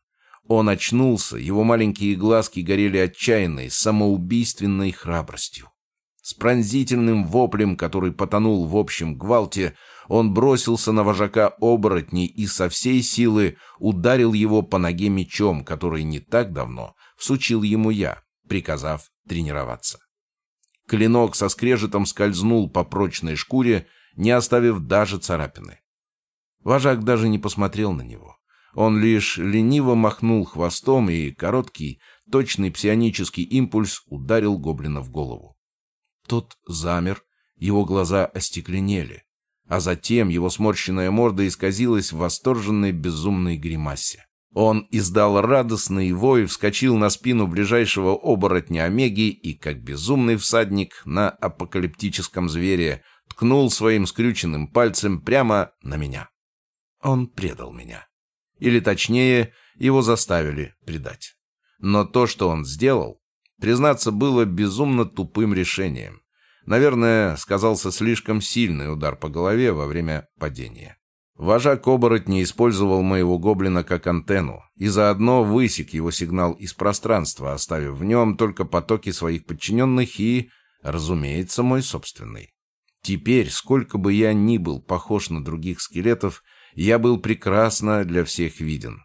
Он очнулся, его маленькие глазки горели отчаянной, самоубийственной храбростью. С пронзительным воплем, который потонул в общем гвалте, он бросился на вожака оборотней и со всей силы ударил его по ноге мечом, который не так давно всучил ему я, приказав тренироваться. Клинок со скрежетом скользнул по прочной шкуре, не оставив даже царапины. Вожак даже не посмотрел на него. Он лишь лениво махнул хвостом, и короткий, точный псионический импульс ударил гоблина в голову. Тот замер, его глаза остекленели, а затем его сморщенная морда исказилась в восторженной безумной гримасе. Он издал радостный вой, вскочил на спину ближайшего оборотня Омеги и, как безумный всадник на апокалиптическом звере, ткнул своим скрюченным пальцем прямо на меня. Он предал меня. Или, точнее, его заставили предать. Но то, что он сделал, признаться, было безумно тупым решением. Наверное, сказался слишком сильный удар по голове во время падения. Вожак оборотней использовал моего гоблина как антенну и заодно высек его сигнал из пространства, оставив в нем только потоки своих подчиненных и, разумеется, мой собственный. Теперь, сколько бы я ни был похож на других скелетов, я был прекрасно для всех виден.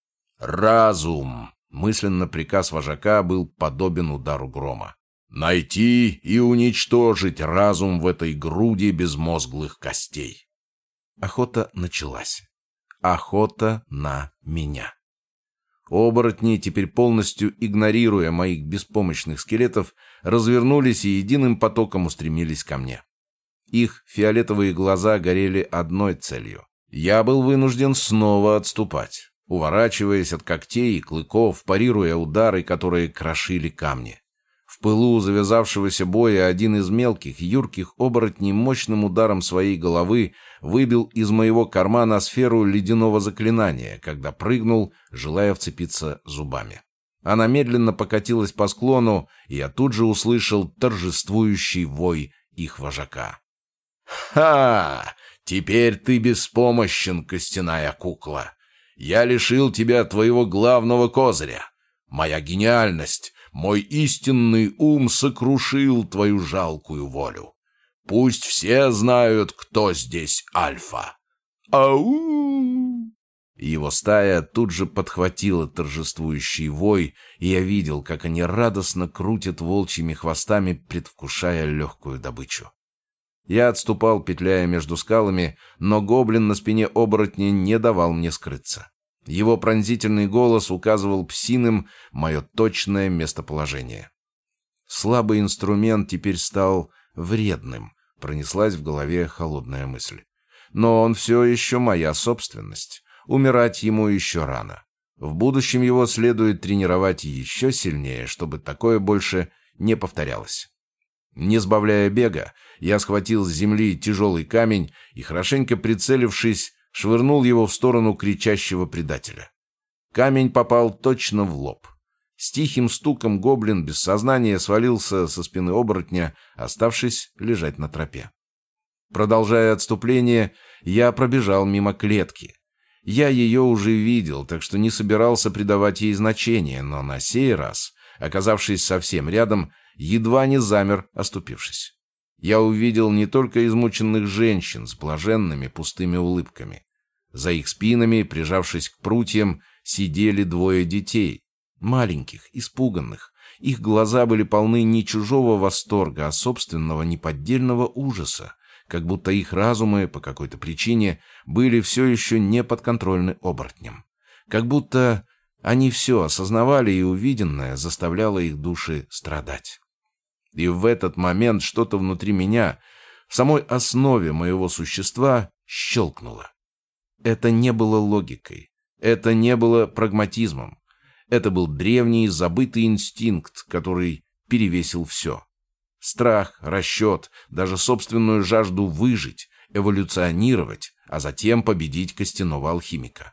«Разум!» — мысленно приказ вожака был подобен удару грома. «Найти и уничтожить разум в этой груди безмозглых костей!» Охота началась. Охота на меня. Оборотни, теперь полностью игнорируя моих беспомощных скелетов, развернулись и единым потоком устремились ко мне. Их фиолетовые глаза горели одной целью. Я был вынужден снова отступать, уворачиваясь от когтей и клыков, парируя удары, которые крошили камни. В пылу завязавшегося боя один из мелких, юрких оборотней мощным ударом своей головы выбил из моего кармана сферу ледяного заклинания, когда прыгнул, желая вцепиться зубами. Она медленно покатилась по склону, и я тут же услышал торжествующий вой их вожака. «Ха! Теперь ты беспомощен, костяная кукла! Я лишил тебя твоего главного козыря. Моя гениальность, мой истинный ум сокрушил твою жалкую волю. Пусть все знают, кто здесь Альфа. Ау!» Его стая тут же подхватила торжествующий вой, и я видел, как они радостно крутят волчьими хвостами, предвкушая легкую добычу. Я отступал, петляя между скалами, но гоблин на спине оборотня не давал мне скрыться. Его пронзительный голос указывал псиным мое точное местоположение. Слабый инструмент теперь стал вредным, пронеслась в голове холодная мысль. Но он все еще моя собственность. Умирать ему еще рано. В будущем его следует тренировать еще сильнее, чтобы такое больше не повторялось. Не сбавляя бега, я схватил с земли тяжелый камень и, хорошенько прицелившись, швырнул его в сторону кричащего предателя. Камень попал точно в лоб. С тихим стуком гоблин без сознания свалился со спины оборотня, оставшись лежать на тропе. Продолжая отступление, я пробежал мимо клетки. Я ее уже видел, так что не собирался придавать ей значения, но на сей раз, оказавшись совсем рядом, едва не замер, оступившись. Я увидел не только измученных женщин с блаженными пустыми улыбками. За их спинами, прижавшись к прутьям, сидели двое детей, маленьких, испуганных. Их глаза были полны не чужого восторга, а собственного неподдельного ужаса, как будто их разумы по какой-то причине были все еще не подконтрольны оборотням. Как будто они все осознавали, и увиденное заставляло их души страдать. И в этот момент что-то внутри меня, в самой основе моего существа, щелкнуло. Это не было логикой, это не было прагматизмом. Это был древний забытый инстинкт, который перевесил все. Страх, расчет, даже собственную жажду выжить, эволюционировать, а затем победить костяного алхимика.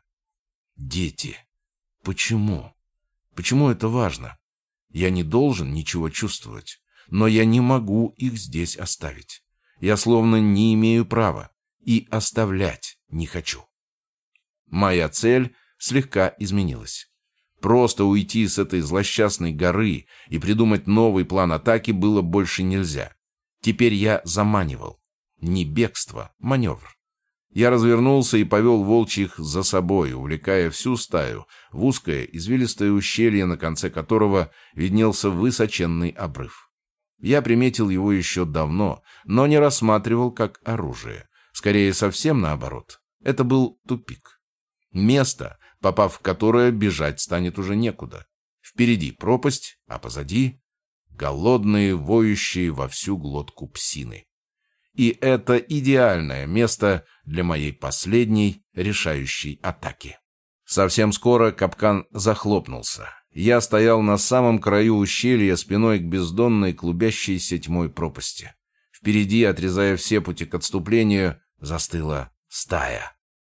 Дети. Почему? Почему это важно? Я не должен ничего чувствовать, но я не могу их здесь оставить. Я словно не имею права и оставлять не хочу. Моя цель слегка изменилась. Просто уйти с этой злосчастной горы и придумать новый план атаки было больше нельзя. Теперь я заманивал. Не бегство, маневр. Я развернулся и повел волчьих за собой, увлекая всю стаю в узкое извилистое ущелье, на конце которого виднелся высоченный обрыв. Я приметил его еще давно, но не рассматривал как оружие. Скорее, совсем наоборот. Это был тупик. Место, попав в которое, бежать станет уже некуда. Впереди пропасть, а позади — голодные, воющие во всю глотку псины. И это идеальное место для моей последней решающей атаки. Совсем скоро капкан захлопнулся. Я стоял на самом краю ущелья, спиной к бездонной, клубящейся тьмой пропасти. Впереди, отрезая все пути к отступлению, застыла стая.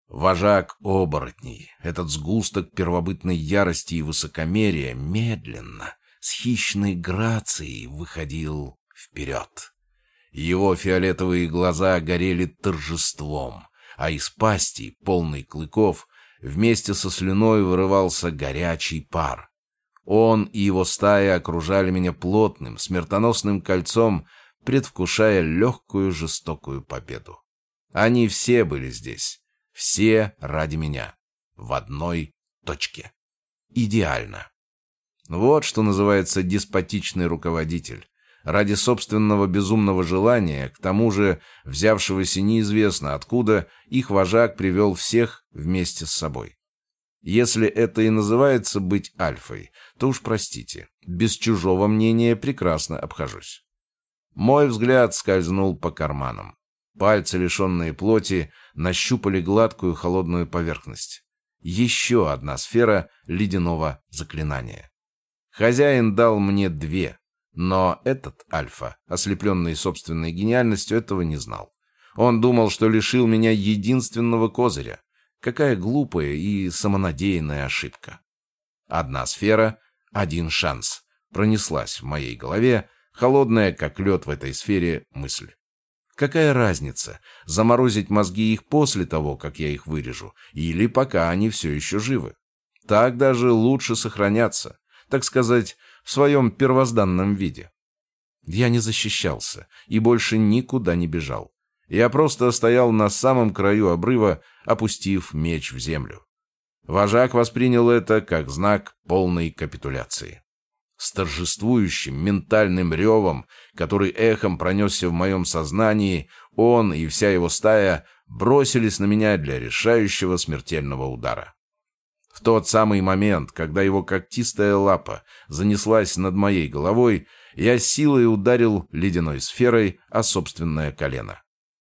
Вожак оборотней, этот сгусток первобытной ярости и высокомерия, медленно, с хищной грацией выходил вперед. Его фиолетовые глаза горели торжеством, а из пасти, полной клыков, вместе со слюной вырывался горячий пар. Он и его стая окружали меня плотным, смертоносным кольцом, предвкушая легкую жестокую победу. Они все были здесь. Все ради меня. В одной точке. Идеально. Вот что называется деспотичный руководитель. Ради собственного безумного желания, к тому же взявшегося неизвестно откуда, их вожак привел всех вместе с собой. Если это и называется быть альфой, то уж простите, без чужого мнения прекрасно обхожусь. Мой взгляд скользнул по карманам. Пальцы, лишенные плоти, нащупали гладкую холодную поверхность. Еще одна сфера ледяного заклинания. Хозяин дал мне 2, но этот альфа, ослепленный собственной гениальностью, этого не знал. Он думал, что лишил меня единственного козыря. Какая глупая и самонадеянная ошибка. Одна сфера, один шанс. Пронеслась в моей голове холодная, как лед в этой сфере, мысль. Какая разница, заморозить мозги их после того, как я их вырежу, или пока они все еще живы? Так даже лучше сохраняться, так сказать, в своем первозданном виде. Я не защищался и больше никуда не бежал. Я просто стоял на самом краю обрыва, опустив меч в землю. Вожак воспринял это как знак полной капитуляции. С торжествующим ментальным ревом, который эхом пронесся в моем сознании, он и вся его стая бросились на меня для решающего смертельного удара. В тот самый момент, когда его когтистая лапа занеслась над моей головой, я силой ударил ледяной сферой о собственное колено.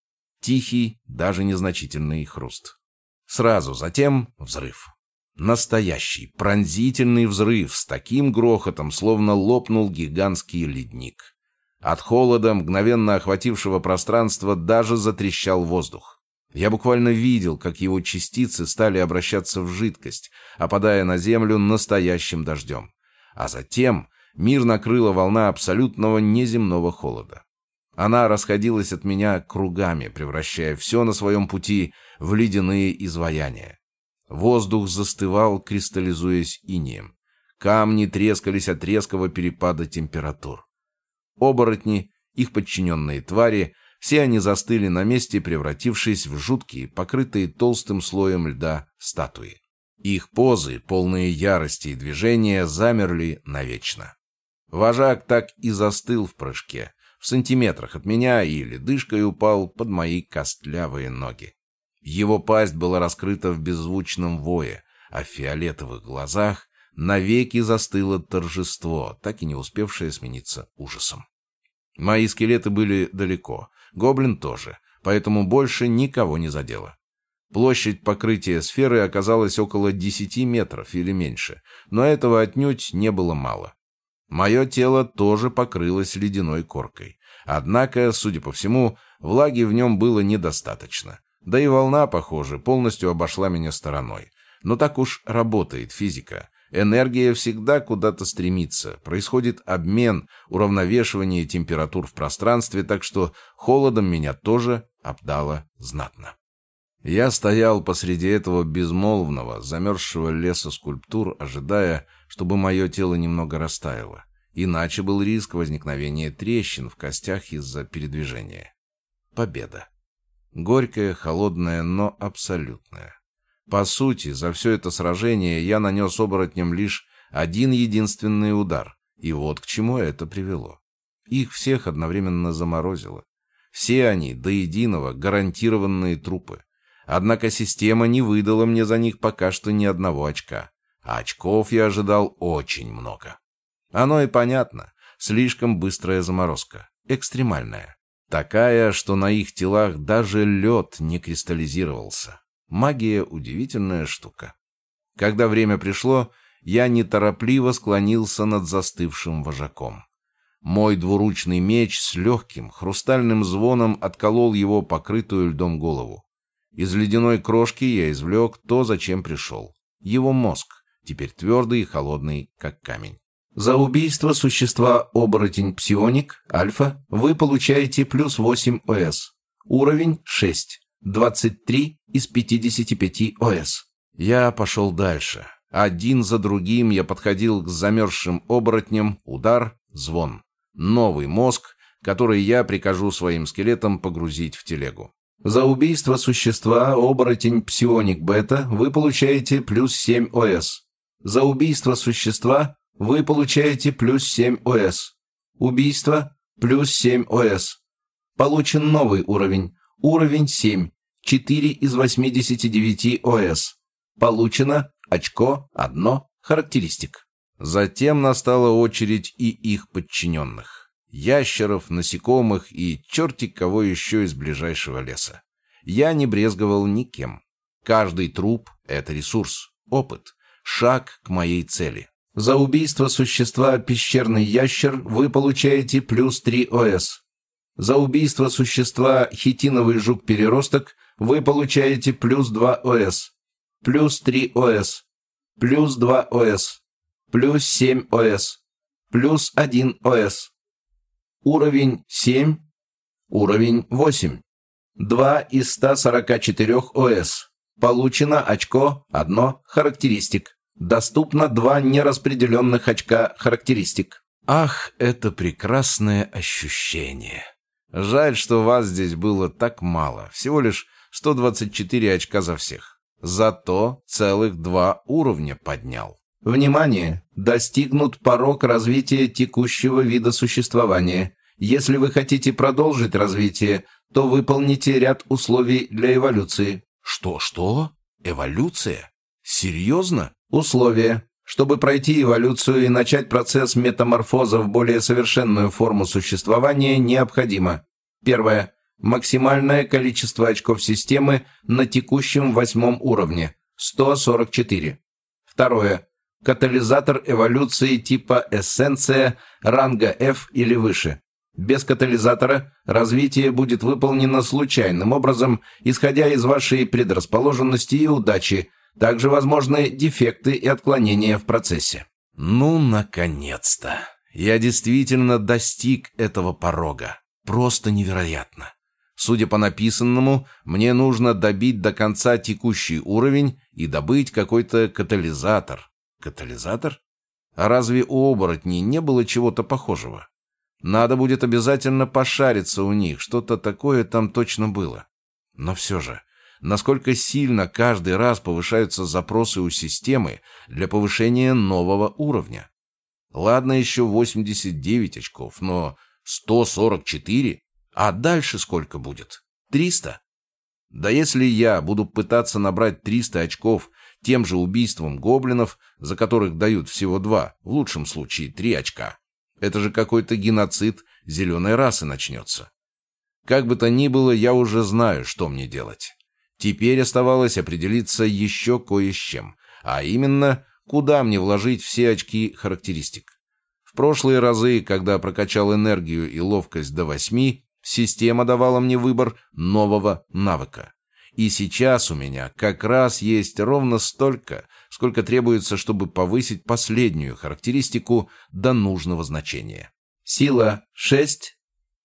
Тихий, даже незначительный хруст. Сразу затем взрыв. Настоящий, пронзительный взрыв с таким грохотом, словно лопнул гигантский ледник. От холода, мгновенно охватившего пространство, даже затрещал воздух. Я буквально видел, как его частицы стали обращаться в жидкость, опадая на землю настоящим дождем. А затем мир накрыла волна абсолютного неземного холода. Она расходилась от меня кругами, превращая все на своем пути в ледяные изваяния. Воздух застывал, кристаллизуясь инеем. Камни трескались от резкого перепада температур. Оборотни, их подчиненные твари, все они застыли на месте, превратившись в жуткие, покрытые толстым слоем льда статуи. Их позы, полные ярости и движения, замерли навечно. Вожак так и застыл в прыжке, в сантиметрах от меня, и ледышкой упал под мои костлявые ноги. Его пасть была раскрыта в беззвучном вое, а в фиолетовых глазах навеки застыло торжество, так и не успевшее смениться ужасом. Мои скелеты были далеко, гоблин тоже, поэтому больше никого не задело. Площадь покрытия сферы оказалась около 10 метров или меньше, но этого отнюдь не было мало. Мое тело тоже покрылось ледяной коркой, однако, судя по всему, влаги в нем было недостаточно. Да и волна, похоже, полностью обошла меня стороной. Но так уж работает физика. Энергия всегда куда-то стремится. Происходит обмен, уравновешивание температур в пространстве, так что холодом меня тоже обдало знатно. Я стоял посреди этого безмолвного, замерзшего леса скульптур, ожидая, чтобы мое тело немного растаяло. Иначе был риск возникновения трещин в костях из-за передвижения. Победа. Горькая, холодная, но абсолютная. По сути, за все это сражение я нанес оборотням лишь один единственный удар, и вот к чему это привело. Их всех одновременно заморозило. Все они, до единого, гарантированные трупы. Однако система не выдала мне за них пока что ни одного очка. А очков я ожидал очень много. Оно и понятно. Слишком быстрая заморозка. Экстремальная. Такая, что на их телах даже лед не кристаллизировался. Магия — удивительная штука. Когда время пришло, я неторопливо склонился над застывшим вожаком. Мой двуручный меч с легким хрустальным звоном отколол его покрытую льдом голову. Из ледяной крошки я извлек то, зачем пришел. Его мозг, теперь твердый и холодный, как камень. За убийство существа оборотень-псионик альфа вы получаете плюс 8 ОС. Уровень 6. 23 из 55 ОС. Я пошел дальше. Один за другим я подходил к замерзшим оборотням. Удар, звон. Новый мозг, который я прикажу своим скелетам погрузить в телегу. За убийство существа оборотень-псионик бета вы получаете плюс 7 ОС. За убийство существа вы получаете плюс 7 ОС. Убийство плюс 7 ОС. Получен новый уровень. Уровень 7. 4 из 89 ОС. Получено очко 1 характеристик. Затем настала очередь и их подчиненных. Ящеров, насекомых и черти кого еще из ближайшего леса. Я не брезговал никем. Каждый труп — это ресурс, опыт, шаг к моей цели. За убийство существа пещерный ящер вы получаете плюс 3 ОС. За убийство существа хитиновый жук-переросток вы получаете плюс 2 ОС. Плюс 3 ОС. Плюс 2 ОС. Плюс 7 ОС. Плюс 1 ОС. Уровень 7. Уровень 8. 2 из 144 ОС. Получено очко 1 характеристик. Доступно 2 нераспределенных очка характеристик. Ах, это прекрасное ощущение. Жаль, что вас здесь было так мало. Всего лишь 124 очка за всех. Зато целых 2 уровня поднял. Внимание! Достигнут порог развития текущего вида существования. Если вы хотите продолжить развитие, то выполните ряд условий для эволюции. Что? Эволюция? Серьезно? Условия. Чтобы пройти эволюцию и начать процесс метаморфоза в более совершенную форму существования, необходимо. Первое. Максимальное количество очков системы на текущем 8 уровне – 144. Второе. Катализатор эволюции типа эссенция ранга F или выше. Без катализатора развитие будет выполнено случайным образом, исходя из вашей предрасположенности и удачи. Также возможны дефекты и отклонения в процессе. Ну, наконец-то! Я действительно достиг этого порога. Просто невероятно. Судя по написанному, мне нужно добить до конца текущий уровень и добыть какой-то катализатор. Катализатор? А разве у оборотней не было чего-то похожего? Надо будет обязательно пошариться у них, что-то такое там точно было. Но все же, насколько сильно каждый раз повышаются запросы у системы для повышения нового уровня? Ладно, еще 89 очков, но 144? А дальше сколько будет? 300? Да если я буду пытаться набрать 300 очков тем же убийством гоблинов, за которых дают всего 2, в лучшем случае 3 очка, это же какой-то геноцид зеленой расы начнется. Как бы то ни было, я уже знаю, что мне делать. Теперь оставалось определиться еще кое с чем, а именно, куда мне вложить все очки характеристик. В прошлые разы, когда прокачал энергию и ловкость до 8, система давала мне выбор нового навыка. И сейчас у меня как раз есть ровно столько, сколько требуется, чтобы повысить последнюю характеристику до нужного значения. Сила 6,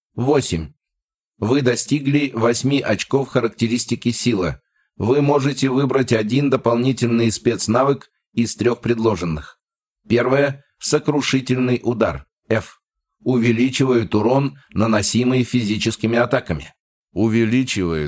8. Вы достигли 8 очков характеристики сила. Вы можете выбрать один дополнительный спецнавык из 3 предложенных. Первое – сокрушительный удар, F. Увеличивает урон, наносимый физическими атаками. Увеличивает